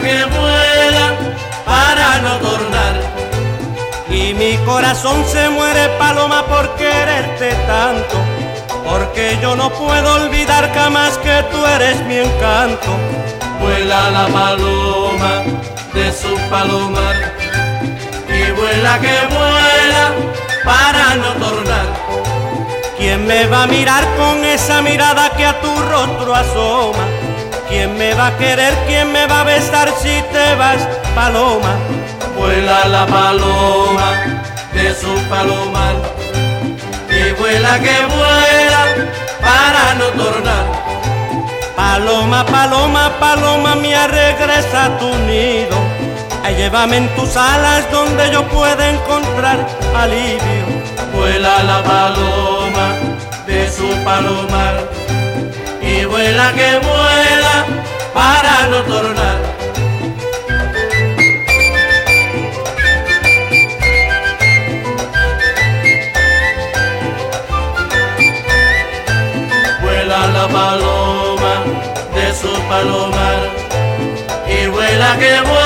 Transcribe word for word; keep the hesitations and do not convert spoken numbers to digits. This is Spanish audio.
que vuela para no tornar. Y mi corazón se muere, paloma, por quererte tanto, porque yo no puedo olvidar jamás que tú eres mi encanto. Vuela la paloma de su palomar, y vuela que vuela para no tornar. ¿Quién me va a mirar con esa mirada que a tu rostro asoma? ¿Quién me va a querer? ¿Quién me va a besar si te vas, paloma? Vuela la paloma de su palomar, y vuela que vuela para no tornar. Paloma, paloma, paloma mía, regresa a tu nido. Ay, llévame en tus alas donde yo pueda encontrar alivio. Vuela la paloma de su palomar, y vuela que vuela para no tornar. Vuela la paloma de su palomar, y vuela que vuela